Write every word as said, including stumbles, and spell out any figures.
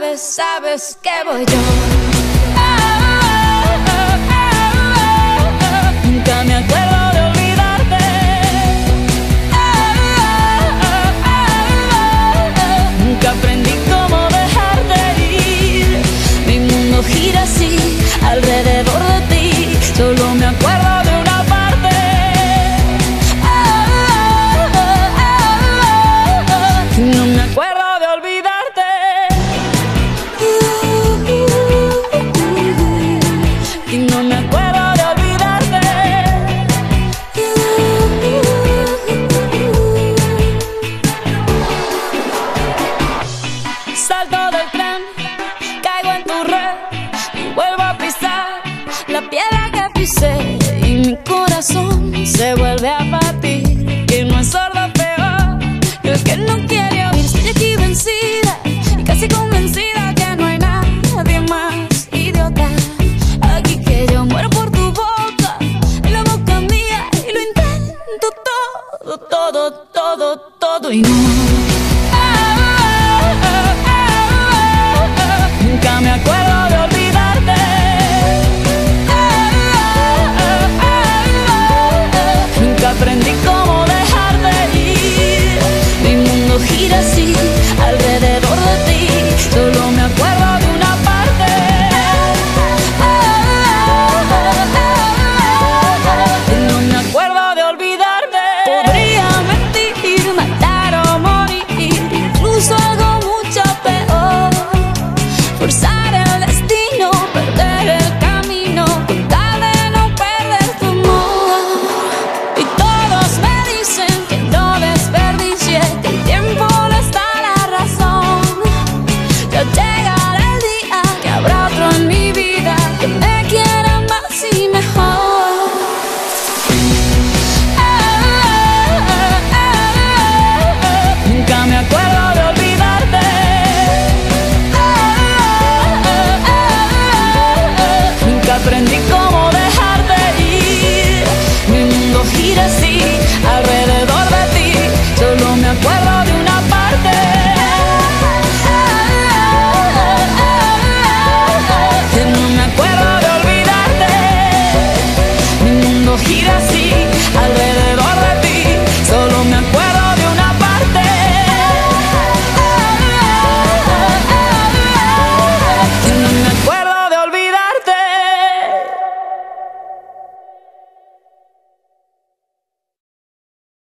sabes, sabes que voy yo. Nunca me acuerdo de olvidarte. Nunca aprendí cómo dejar de ir. Mi mundo gira así alrededor de ti. Solo me acuerdo de una parte. No me acuerdo de olvidarte. Y no me acuerdo de olvidarte. Salto del tren, caigo en tu red y vuelvo a pisar la piedra que pisé. Y mi corazón se vuelve a partir. Que no es sordo peor que el que no quiere oír. Estoy aquí vencida y casi convencida que no hay nadie más idiota. Aquí que yo muero por tu boca, en la boca mía, y lo intento todo, todo, todo, todo y no. Nunca me acuerdo de olvidarte. Nunca aprendí cómo dejar de ir. Mi mundo gira así